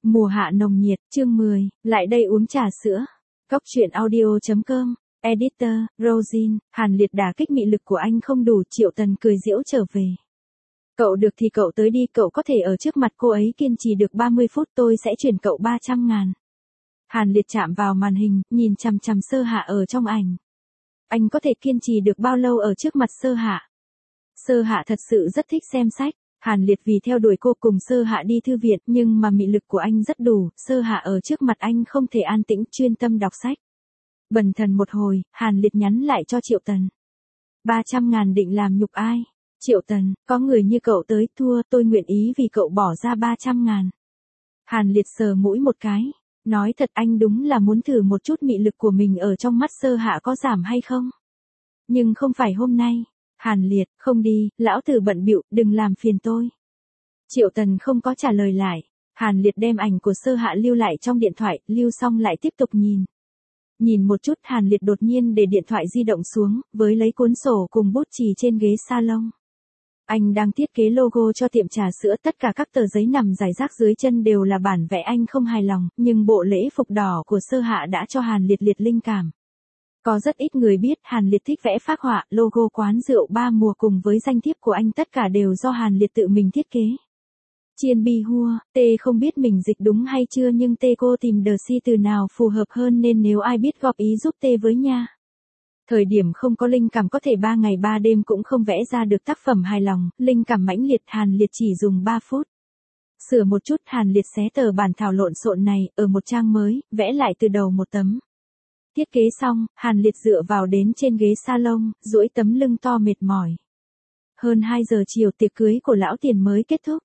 Mùa hạ nồng nhiệt, chương 10, lại đây uống trà sữa. Cóc truyện audio.com, Editor, Rosin, Hàn Liệt đả kích mị lực của anh không đủ, Triệu Tần cười giễu trở về. Cậu được thì cậu tới đi, cậu có thể ở trước mặt cô ấy kiên trì được 30 phút, tôi sẽ chuyển cậu 300.000. Hàn Liệt chạm vào màn hình, nhìn chằm chằm Sơ Hạ ở trong ảnh. Anh có thể kiên trì được bao lâu ở trước mặt Sơ Hạ? Sơ Hạ thật sự rất thích xem sách. Hàn Liệt vì theo đuổi cô cùng Sơ Hạ đi thư viện, nhưng mà mị lực của anh rất đủ, Sơ Hạ ở trước mặt anh không thể an tĩnh chuyên tâm đọc sách. Bần thần một hồi, Hàn Liệt nhắn lại cho Triệu Tần. 300.000 định làm nhục ai? Triệu Tần, có người như cậu tới, thua, tôi nguyện ý vì cậu bỏ ra 300.000. Hàn Liệt sờ mũi một cái, nói thật anh đúng là muốn thử một chút mị lực của mình ở trong mắt Sơ Hạ có giảm hay không? Nhưng không phải hôm nay. Hàn Liệt, không đi, lão tử bận bịu, đừng làm phiền tôi. Triệu Tần không có trả lời lại. Hàn Liệt đem ảnh của Sơ Hạ lưu lại trong điện thoại, lưu xong lại tiếp tục nhìn. Nhìn một chút, Hàn Liệt đột nhiên để điện thoại di động xuống, với lấy cuốn sổ cùng bút chì trên ghế salon. Anh đang thiết kế logo cho tiệm trà sữa, tất cả các tờ giấy nằm rải rác dưới chân đều là bản vẽ, anh không hài lòng, nhưng bộ lễ phục đỏ của Sơ Hạ đã cho Hàn Liệt linh cảm. Có rất ít người biết Hàn Liệt thích vẽ phác họa, logo quán rượu ba mùa cùng với danh thiếp của anh tất cả đều do Hàn Liệt tự mình thiết kế. Chiên bi hua, tê không biết mình dịch đúng hay chưa, nhưng tê cô tìm đờ si từ nào phù hợp hơn, nên nếu ai biết góp ý giúp tê với nha. Thời điểm không có linh cảm có thể 3 ngày 3 đêm cũng không vẽ ra được tác phẩm hài lòng, linh cảm mãnh liệt, Hàn Liệt chỉ dùng 3 phút. Sửa một chút, Hàn Liệt xé tờ bản thảo lộn xộn này, ở một trang mới, vẽ lại từ đầu một tấm. Thiết kế xong, Hàn Liệt dựa vào đến trên ghế salon, duỗi tấm lưng to mệt mỏi. Hơn 2 giờ chiều, tiệc cưới của lão tiền mới kết thúc.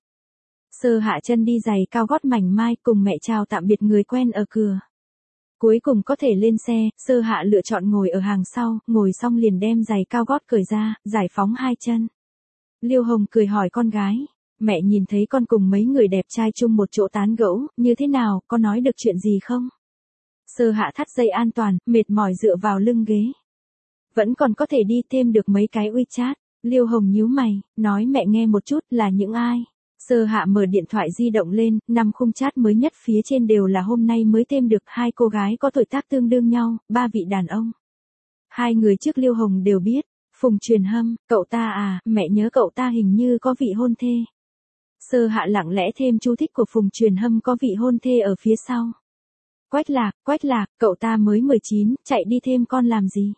Sơ Hạ chân đi giày cao gót mảnh mai cùng mẹ chào tạm biệt người quen ở cửa. Cuối cùng có thể lên xe, Sơ Hạ lựa chọn ngồi ở hàng sau, ngồi xong liền đem giày cao gót cởi ra, giải phóng 2 chân. Liêu Hồng cười hỏi con gái, mẹ nhìn thấy con cùng mấy người đẹp trai chung một chỗ tán gẫu, như thế nào, có nói được chuyện gì không? Sơ Hạ thắt dây an toàn, mệt mỏi dựa vào lưng ghế. Vẫn còn có thể đi thêm được mấy cái WeChat. Liêu Hồng nhíu mày, nói mẹ nghe một chút, là những ai? Sơ Hạ mở điện thoại di động lên, 5 khung chat mới nhất, phía trên đều là hôm nay mới thêm được 2 cô gái có tuổi tác tương đương nhau, 3 vị đàn ông. 2 người trước Liêu Hồng đều biết. Phùng Truyền Hâm, cậu ta à, mẹ nhớ cậu ta hình như có vị hôn thê. Sơ Hạ lặng lẽ thêm chú thích của Phùng Truyền Hâm có vị hôn thê ở phía sau. Quách Lạc, cậu ta mới 19, chạy đi thêm con làm gì?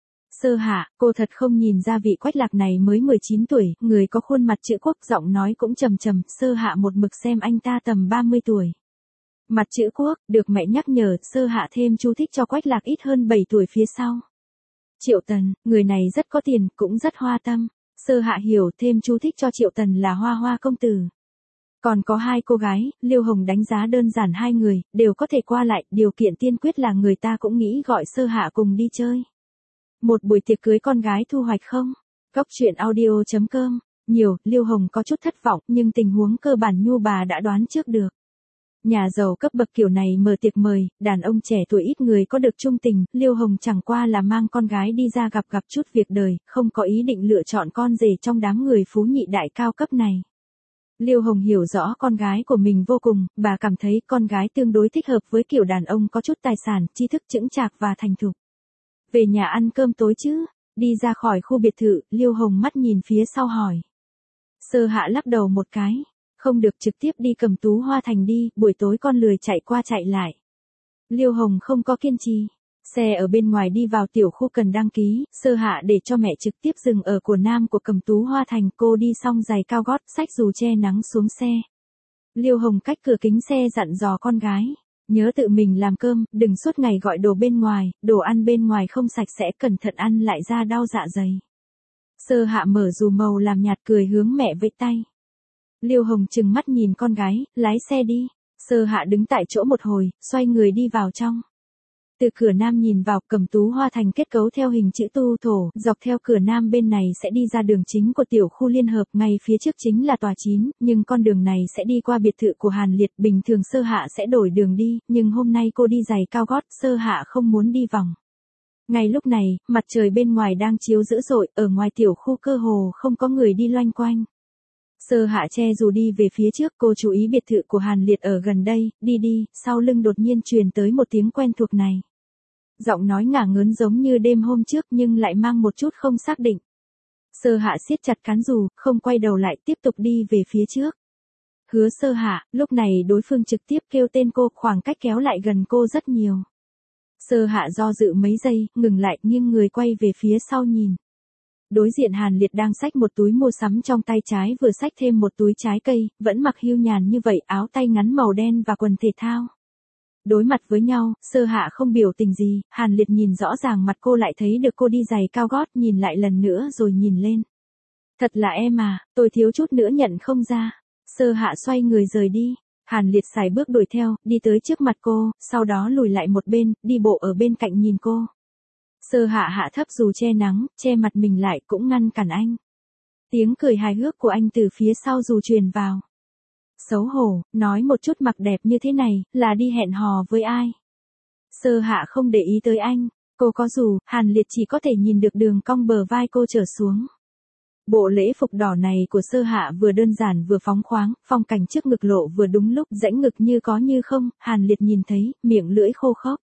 Sơ Hạ, cô thật không nhìn ra vị Quách Lạc này mới 19 tuổi, người có khuôn mặt chữ quốc, giọng nói cũng trầm trầm, Sơ Hạ một mực xem anh ta tầm 30 tuổi. Mặt chữ quốc, được mẹ nhắc nhở, Sơ Hạ thêm chú thích cho Quách Lạc ít hơn 7 tuổi phía sau. Triệu Tần, người này rất có tiền, cũng rất hoa tâm. Sơ Hạ hiểu, thêm chú thích cho Triệu Tần là Hoa Hoa công tử. Còn có 2 cô gái, Liêu Hồng đánh giá đơn giản 2 người, đều có thể qua lại, điều kiện tiên quyết là người ta cũng nghĩ gọi Sơ Hạ cùng đi chơi. Một buổi tiệc cưới con gái thu hoạch không? Cóc truyện audio.com, nhiều, Liêu Hồng có chút thất vọng, nhưng tình huống cơ bản Nhu bà đã đoán trước được. Nhà giàu cấp bậc kiểu này mở tiệc mời, đàn ông trẻ tuổi ít người có được trung tình, Liêu Hồng chẳng qua là mang con gái đi ra gặp chút việc đời, không có ý định lựa chọn con rể trong đám người phú nhị đại cao cấp này. Liêu Hồng hiểu rõ con gái của mình vô cùng, bà cảm thấy con gái tương đối thích hợp với kiểu đàn ông có chút tài sản, tri thức chững chạc và thành thục. Về nhà ăn cơm tối chứ? Đi ra khỏi khu biệt thự, Liêu Hồng mắt nhìn phía sau hỏi. Sơ Hạ lắc đầu một cái. Không được, trực tiếp đi Cẩm Tú Hoa Thành đi, buổi tối con lười chạy qua chạy lại. Liêu Hồng không có kiên trì. Xe ở bên ngoài đi vào tiểu khu cần đăng ký, Sơ Hạ để cho mẹ trực tiếp dừng ở của nam của Cẩm Tú Hoa Thành, cô đi xong giày cao gót, xách dù che nắng xuống xe. Liêu Hồng cách cửa kính xe dặn dò con gái. Nhớ tự mình làm cơm, đừng suốt ngày gọi đồ bên ngoài, đồ ăn bên ngoài không sạch sẽ, cẩn thận ăn lại ra đau dạ dày. Sơ Hạ mở dù màu làm nhạt cười hướng mẹ vẫy tay. Liêu Hồng trừng mắt nhìn con gái, lái xe đi. Sơ Hạ đứng tại chỗ một hồi, xoay người đi vào trong. Từ cửa nam nhìn vào, Cẩm Tú Hoa Thành kết cấu theo hình chữ tu thổ, dọc theo cửa nam bên này sẽ đi ra đường chính của tiểu khu liên hợp, ngay phía trước chính là tòa 9, nhưng con đường này sẽ đi qua biệt thự của Hàn Liệt, bình thường Sơ Hạ sẽ đổi đường đi, nhưng hôm nay cô đi giày cao gót, Sơ Hạ không muốn đi vòng. Ngay lúc này, mặt trời bên ngoài đang chiếu dữ dội, ở ngoài tiểu khu cơ hồ không có người đi loanh quanh. Sơ Hạ che dù đi về phía trước, cô chú ý biệt thự của Hàn Liệt ở gần đây, đi, sau lưng đột nhiên truyền tới một tiếng quen thuộc này. Giọng nói ngả ngớn giống như đêm hôm trước nhưng lại mang một chút không xác định. Sơ Hạ siết chặt cán dù, không quay đầu lại, tiếp tục đi về phía trước. Hứa Sơ Hạ, lúc này đối phương trực tiếp kêu tên cô, khoảng cách kéo lại gần cô rất nhiều. Sơ Hạ do dự mấy giây, ngừng lại, nghiêng người quay về phía sau nhìn. Đối diện Hàn Liệt đang xách một túi mua sắm trong tay trái, vừa xách thêm một túi trái cây, vẫn mặc hiu nhàn như vậy, áo tay ngắn màu đen và quần thể thao. Đối mặt với nhau, Sơ Hạ không biểu tình gì, Hàn Liệt nhìn rõ ràng mặt cô, lại thấy được cô đi giày cao gót, nhìn lại lần nữa rồi nhìn lên. Thật là em à, tôi thiếu chút nữa nhận không ra. Sơ Hạ xoay người rời đi. Hàn Liệt sải bước đuổi theo, đi tới trước mặt cô, sau đó lùi lại một bên, đi bộ ở bên cạnh nhìn cô. Sơ Hạ hạ thấp dù che nắng, che mặt mình lại, cũng ngăn cản anh. Tiếng cười hài hước của anh từ phía sau dù truyền vào. Xấu hổ, nói một chút mặc đẹp như thế này, là đi hẹn hò với ai? Sơ Hạ không để ý tới anh, cô có dù, Hàn Liệt chỉ có thể nhìn được đường cong bờ vai cô trở xuống. Bộ lễ phục đỏ này của Sơ Hạ vừa đơn giản vừa phóng khoáng, phong cảnh trước ngực lộ vừa đúng lúc, rãnh ngực như có như không, Hàn Liệt nhìn thấy, miệng lưỡi khô khốc.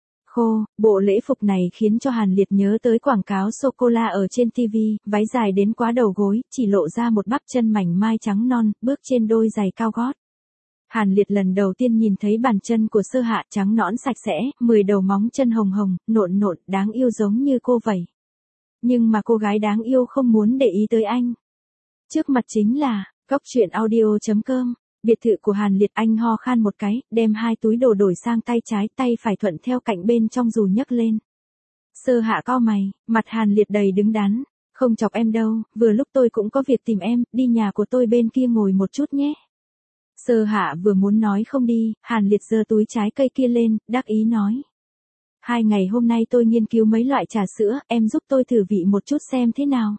Bộ lễ phục này khiến cho Hàn Liệt nhớ tới quảng cáo sô-cô-la ở trên TV, váy dài đến quá đầu gối, chỉ lộ ra một bắp chân mảnh mai trắng non, bước trên đôi giày cao gót. Hàn Liệt lần đầu tiên nhìn thấy bàn chân của Sơ Hạ, trắng nõn sạch sẽ, 10 đầu móng chân hồng hồng, nộn nộn, đáng yêu giống như cô vậy. Nhưng mà cô gái đáng yêu không muốn để ý tới anh. Trước mặt chính là, coctruyện.audio.com. Biệt thự của Hàn Liệt, anh ho khan một cái, đem hai túi đồ đổi sang tay trái, tay phải thuận theo cạnh bên trong dù nhấc lên. Sơ Hạ cau mày, mặt Hàn Liệt đầy đứng đắn, không chọc em đâu, vừa lúc tôi cũng có việc tìm em, đi nhà của tôi bên kia ngồi một chút nhé. Sơ Hạ vừa muốn nói không đi, Hàn Liệt giơ túi trái cây kia lên, đắc ý nói. 2 ngày hôm nay tôi nghiên cứu mấy loại trà sữa, em giúp tôi thử vị một chút xem thế nào.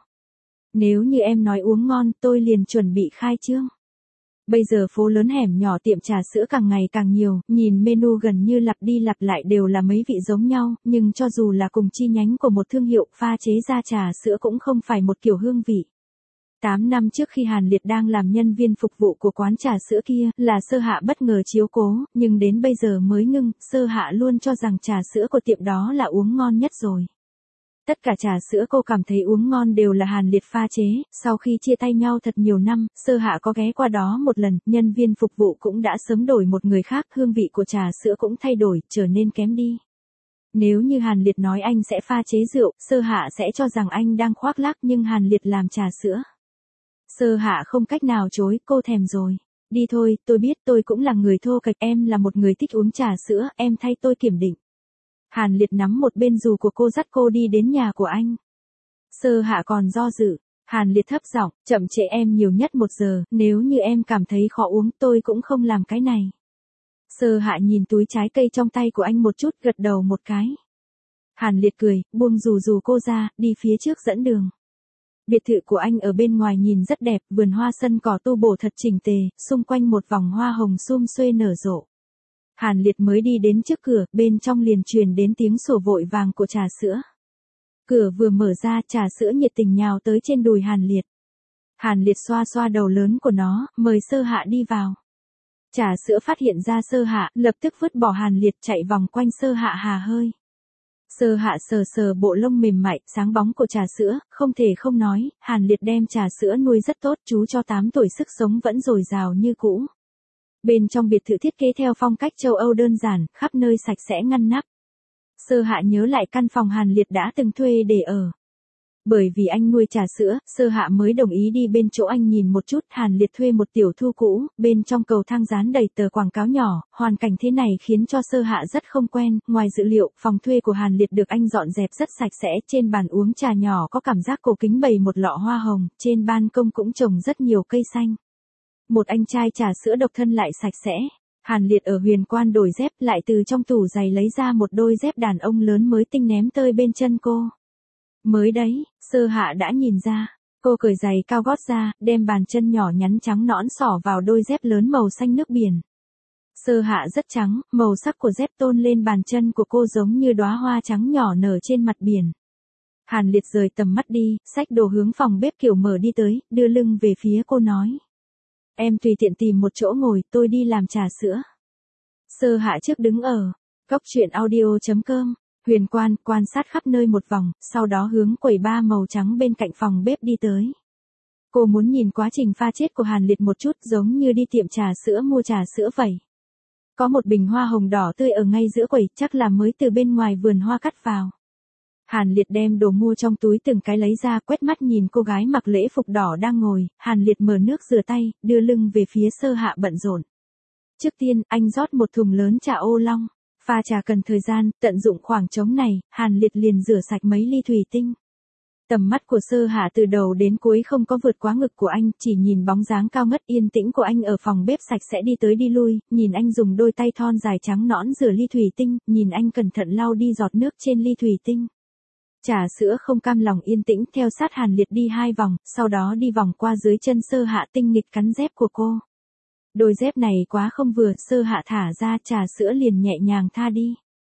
Nếu như em nói uống ngon, tôi liền chuẩn bị khai trương. Bây giờ phố lớn hẻm nhỏ tiệm trà sữa càng ngày càng nhiều, nhìn menu gần như lặp đi lặp lại đều là mấy vị giống nhau, nhưng cho dù là cùng chi nhánh của một thương hiệu, pha chế ra trà sữa cũng không phải một kiểu hương vị. 8 năm trước khi Hàn Liệt đang làm nhân viên phục vụ của quán trà sữa kia, là Sơ Hạ bất ngờ chiếu cố, nhưng đến bây giờ mới ngưng, Sơ Hạ luôn cho rằng trà sữa của tiệm đó là uống ngon nhất rồi. Tất cả trà sữa cô cảm thấy uống ngon đều là Hàn Liệt pha chế, sau khi chia tay nhau thật nhiều năm, Sơ Hạ có ghé qua đó một lần, nhân viên phục vụ cũng đã sớm đổi một người khác, hương vị của trà sữa cũng thay đổi, trở nên kém đi. Nếu như Hàn Liệt nói anh sẽ pha chế rượu, Sơ Hạ sẽ cho rằng anh đang khoác lác, nhưng Hàn Liệt làm trà sữa. Sơ Hạ không cách nào chối, cô thèm rồi. Đi thôi, tôi biết tôi cũng là người thô kệch, em là một người thích uống trà sữa, em thay tôi kiểm định. Hàn Liệt nắm một bên dù của cô, dắt cô đi đến nhà của anh. Sơ Hạ còn do dự, Hàn Liệt thấp giọng, chậm trễ em nhiều nhất 1 giờ, nếu như em cảm thấy khó uống tôi cũng không làm cái này. Sơ Hạ nhìn túi trái cây trong tay của anh một chút, gật đầu một cái. Hàn Liệt cười, buông dù cô ra, đi phía trước dẫn đường. Biệt thự của anh ở bên ngoài nhìn rất đẹp, vườn hoa sân cỏ tu bổ thật chỉnh tề, xung quanh một vòng hoa hồng sum xuê nở rộ. Hàn Liệt mới đi đến trước cửa, bên trong liền truyền đến tiếng sủa vội vàng của trà sữa. Cửa vừa mở ra, trà sữa nhiệt tình nhào tới trên đùi Hàn Liệt. Hàn Liệt xoa xoa đầu lớn của nó, mời Sơ Hạ đi vào. Trà sữa phát hiện ra Sơ Hạ, lập tức vứt bỏ Hàn Liệt, chạy vòng quanh Sơ Hạ hà hơi. Sơ Hạ sờ sờ bộ lông mềm mại, sáng bóng của trà sữa, không thể không nói, Hàn Liệt đem trà sữa nuôi rất tốt, chú cho 8 tuổi sức sống vẫn dồi dào như cũ. Bên trong biệt thự thiết kế theo phong cách châu Âu đơn giản, khắp nơi sạch sẽ ngăn nắp. Sơ Hạ nhớ lại căn phòng Hàn Liệt đã từng thuê để ở. Bởi vì anh nuôi trà sữa, Sơ Hạ mới đồng ý đi bên chỗ anh nhìn một chút. Hàn Liệt thuê một tiểu thu cũ, bên trong cầu thang dán đầy tờ quảng cáo nhỏ, hoàn cảnh thế này khiến cho Sơ Hạ rất không quen. Ngoài dữ liệu, phòng thuê của Hàn Liệt được anh dọn dẹp rất sạch sẽ, trên bàn uống trà nhỏ có cảm giác cổ kính bày một lọ hoa hồng, trên ban công cũng trồng rất nhiều cây xanh. Một anh trai trà sữa độc thân lại sạch sẽ. Hàn Liệt ở Huyền Quan đổi dép, lại từ trong tủ giày lấy ra một đôi dép đàn ông lớn mới tinh ném tơi bên chân cô. Mới đấy, Sơ Hạ đã nhìn ra. Cô cởi giày cao gót ra, đem bàn chân nhỏ nhắn trắng nõn xỏ vào đôi dép lớn màu xanh nước biển. Sơ Hạ rất trắng, màu sắc của dép tôn lên bàn chân của cô giống như đóa hoa trắng nhỏ nở trên mặt biển. Hàn Liệt rời tầm mắt đi, xách đồ hướng phòng bếp kiểu mở đi tới, đưa lưng về phía cô nói. Em tùy tiện tìm một chỗ ngồi, tôi đi làm trà sữa. Sơ Hạ trước đứng ở góc chuyện audio.com, huyền quan sát khắp nơi một vòng, sau đó hướng quầy bar màu trắng bên cạnh phòng bếp đi tới. Cô muốn nhìn quá trình pha chết của Hàn Liệt một chút, giống như đi tiệm trà sữa mua trà sữa vậy. Có một bình hoa hồng đỏ tươi ở ngay giữa quầy, chắc là mới từ bên ngoài vườn hoa cắt vào. Hàn Liệt đem đồ mua trong túi từng cái lấy ra, quét mắt nhìn cô gái mặc lễ phục đỏ đang ngồi, Hàn Liệt mở nước rửa tay, đưa lưng về phía Sơ Hạ bận rộn. Trước tiên, anh rót một thùng lớn trà ô long. Pha trà cần thời gian, tận dụng khoảng trống này, Hàn Liệt liền rửa sạch mấy ly thủy tinh. Tầm mắt của Sơ Hạ từ đầu đến cuối không có vượt quá ngực của anh, chỉ nhìn bóng dáng cao ngất yên tĩnh của anh ở phòng bếp sạch sẽ đi tới đi lui, nhìn anh dùng đôi tay thon dài trắng nõn rửa ly thủy tinh, nhìn anh cẩn thận lau đi giọt nước trên ly thủy tinh. Trà sữa không cam lòng yên tĩnh theo sát Hàn Liệt đi 2 vòng, sau đó đi vòng qua dưới chân Sơ Hạ tinh nghịch cắn dép của cô. Đôi dép này quá không vừa, Sơ Hạ thả ra, trà sữa liền nhẹ nhàng tha đi.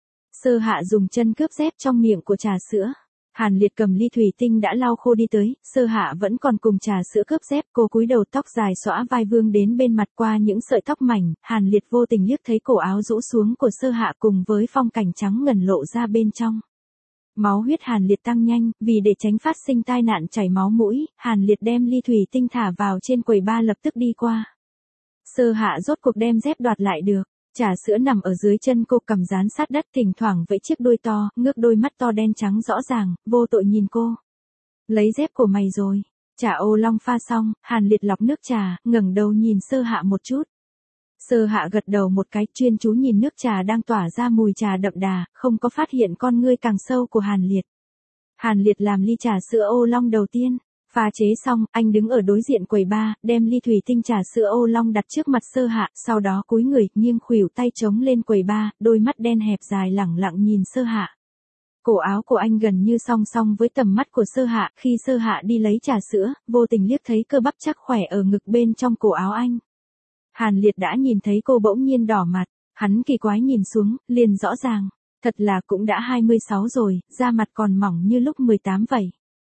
Sơ Hạ dùng chân cướp dép trong miệng của trà sữa. Hàn Liệt cầm ly thủy tinh đã lau khô đi tới, Sơ Hạ vẫn còn cùng trà sữa cướp dép, cô cúi đầu tóc dài xõa vai vương đến bên mặt qua những sợi tóc mảnh, Hàn Liệt vô tình liếc thấy cổ áo rũ xuống của Sơ Hạ cùng với phong cảnh trắng ngần lộ ra bên trong. Máu huyết Hàn Liệt tăng nhanh, vì để tránh phát sinh tai nạn chảy máu mũi, Hàn Liệt đem ly thủy tinh thả vào trên quầy bar lập tức đi qua. Sơ Hạ rốt cuộc đem dép đoạt lại được. Trà sữa nằm ở dưới chân cô, cầm dán sát đất, thỉnh thoảng vẫy chiếc đuôi to, ngước đôi mắt to đen trắng rõ ràng, vô tội nhìn cô. Lấy dép của mày rồi. Trà ô long pha xong, Hàn Liệt lọc nước trà, ngẩng đầu nhìn Sơ Hạ một chút. Sơ Hạ gật đầu một cái, chuyên chú nhìn nước trà đang tỏa ra mùi trà đậm đà, không có phát hiện con ngươi càng sâu của Hàn Liệt. Hàn Liệt làm ly trà sữa ô long đầu tiên. Pha chế xong, anh đứng ở đối diện quầy bar, đem ly thủy tinh trà sữa ô long đặt trước mặt Sơ Hạ, sau đó cúi người, nghiêng khuỷu tay chống lên quầy bar, đôi mắt đen hẹp dài lẳng lặng nhìn Sơ Hạ. Cổ áo của anh gần như song song với tầm mắt của Sơ Hạ, khi Sơ Hạ đi lấy trà sữa, vô tình liếc thấy cơ bắp chắc khỏe ở ngực bên trong cổ áo anh. Hàn Liệt đã nhìn thấy cô bỗng nhiên đỏ mặt, hắn kỳ quái nhìn xuống, liền rõ ràng, thật là cũng đã 26 rồi, da mặt còn mỏng như lúc 18 vậy.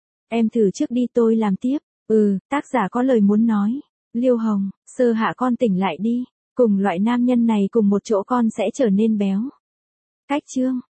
Em thử trước đi, tôi làm tiếp. Tác giả có lời muốn nói. Liêu Hồng, Sơ Hạ con tỉnh lại đi. Cùng loại nam nhân này cùng một chỗ con sẽ trở nên béo. Cách chương.